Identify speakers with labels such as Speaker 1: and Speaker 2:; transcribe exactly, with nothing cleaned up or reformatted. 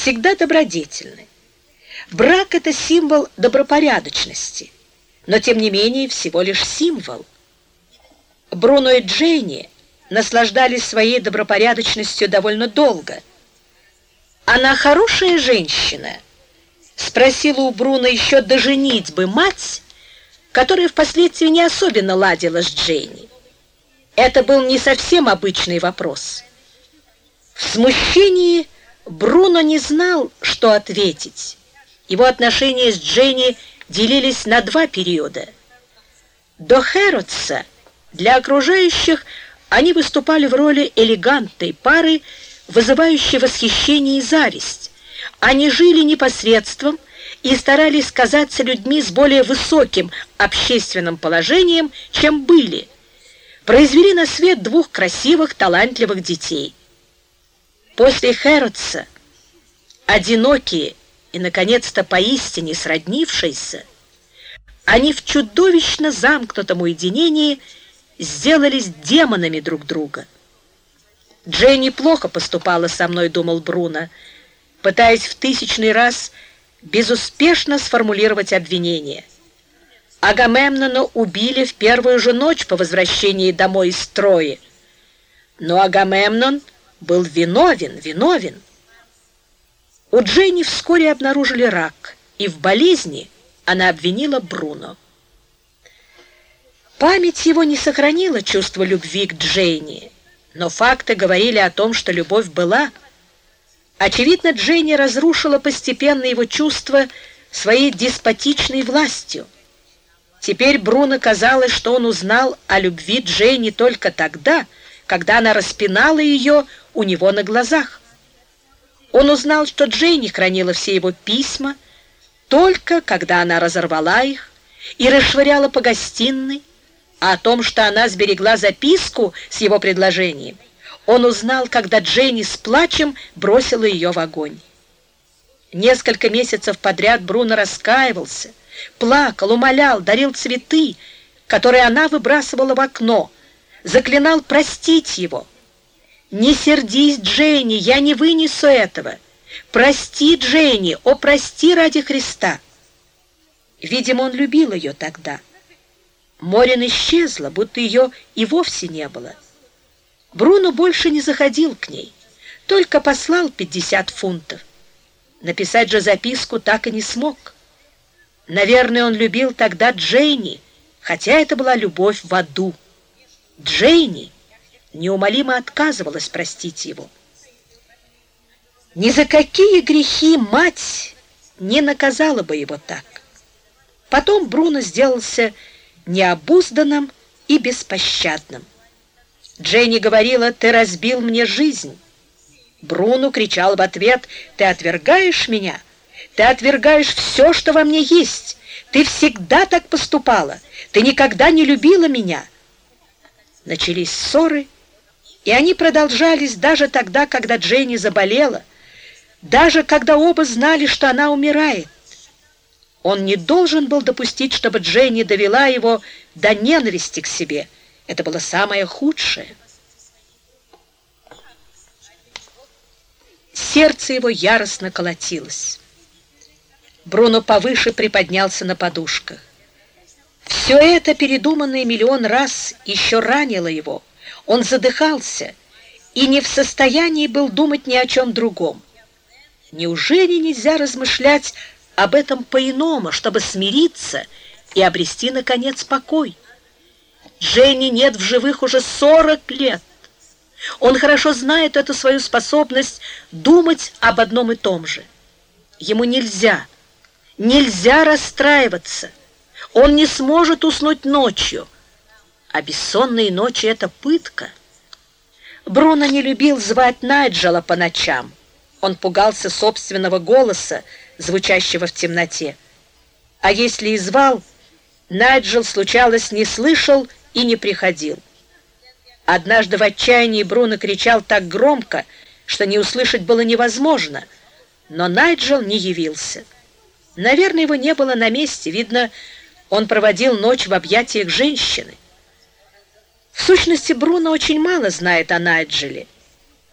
Speaker 1: всегда добродетельны. Брак — это символ добропорядочности, но, тем не менее, всего лишь символ. Бруно и Дженни наслаждались своей добропорядочностью довольно долго. «Она хорошая женщина?» — спросила у Бруно еще до женитьбы мать, которая впоследствии не особенно ладила с Дженни. Это был не совсем обычный вопрос. В смущении Бруно не знал, что ответить. Его отношения с Дженни делились на два периода. До Хэрротса для окружающих они выступали в роли элегантной пары, вызывающей восхищение и зависть. Они жили непосредством и старались казаться людьми с более высоким общественным положением, чем были. Произвели на свет двух красивых, талантливых детей. После Хэрротса, одинокие и, наконец-то, поистине сроднившиеся, они в чудовищно замкнутом уединении сделались демонами друг друга. «Дженни плохо поступала со мной», — думал Бруно, пытаясь в тысячный раз безуспешно сформулировать обвинение. Агамемнона убили в первую же ночь по возвращении домой из Трои. Но Агамемнон был виновен, виновен. У Дженни вскоре обнаружили рак, и в болезни она обвинила Бруно. Память его не сохранила чувство любви к Дженни, но факты говорили о том, что любовь была. Очевидно, Дженни разрушила постепенно его чувство своей деспотичной властью. Теперь Бруно казалось, что он узнал о любви Дженни только тогда, когда она распинала ее у него на глазах. Он узнал, что Дженни хранила все его письма, только когда она разорвала их и расшвыряла по гостиной, а о том, что она сберегла записку с его предложением, он узнал, когда Дженни с плачем бросила ее в огонь. Несколько месяцев подряд Бруно раскаивался, плакал, умолял, дарил цветы, которые она выбрасывала в окно, заклинал простить его. «Не сердись, Дженни, я не вынесу этого. Прости, Дженни, о, прости ради Христа». Видимо, он любил ее тогда. Морин исчезла, будто ее и вовсе не было. Бруно больше не заходил к ней, только послал пятьдесят фунтов. Написать же записку так и не смог. Наверное, он любил тогда Дженни, хотя это была любовь в аду. Дженни неумолимо отказывалась простить его. Ни за какие грехи мать не наказала бы его так. Потом Бруно сделался необузданным и беспощадным. Дженни говорила: «Ты разбил мне жизнь». Бруно кричал в ответ: «Ты отвергаешь меня? Ты отвергаешь все, что во мне есть. Ты всегда так поступала. Ты никогда не любила меня». Начались ссоры, и они продолжались даже тогда, когда Дженни заболела, даже когда оба знали, что она умирает. Он не должен был допустить, чтобы Дженни довела его до ненависти к себе. Это было самое худшее. Сердце его яростно колотилось. Бруно повыше приподнялся на подушках. Все это, передуманное миллион раз, еще ранило его. Он задыхался и не в состоянии был думать ни о чем другом. Неужели нельзя размышлять об этом по-иному, чтобы смириться и обрести, наконец, покой? Дженни нет в живых уже сорок лет. Он хорошо знает эту свою способность думать об одном и том же. Ему нельзя, нельзя расстраиваться. Он не сможет уснуть ночью, а бессонные ночи — это пытка. Бруно не любил звать Найджела по ночам. Он пугался собственного голоса, звучащего в темноте. А если и звал, Найджел, случалось, не слышал и не приходил. Однажды в отчаянии Бруно кричал так громко, что не услышать было невозможно, но Найджел не явился. Наверное, его не было на месте, видно, он проводил ночь в объятиях женщины. В сущности, Бруно очень мало знает о Найджеле.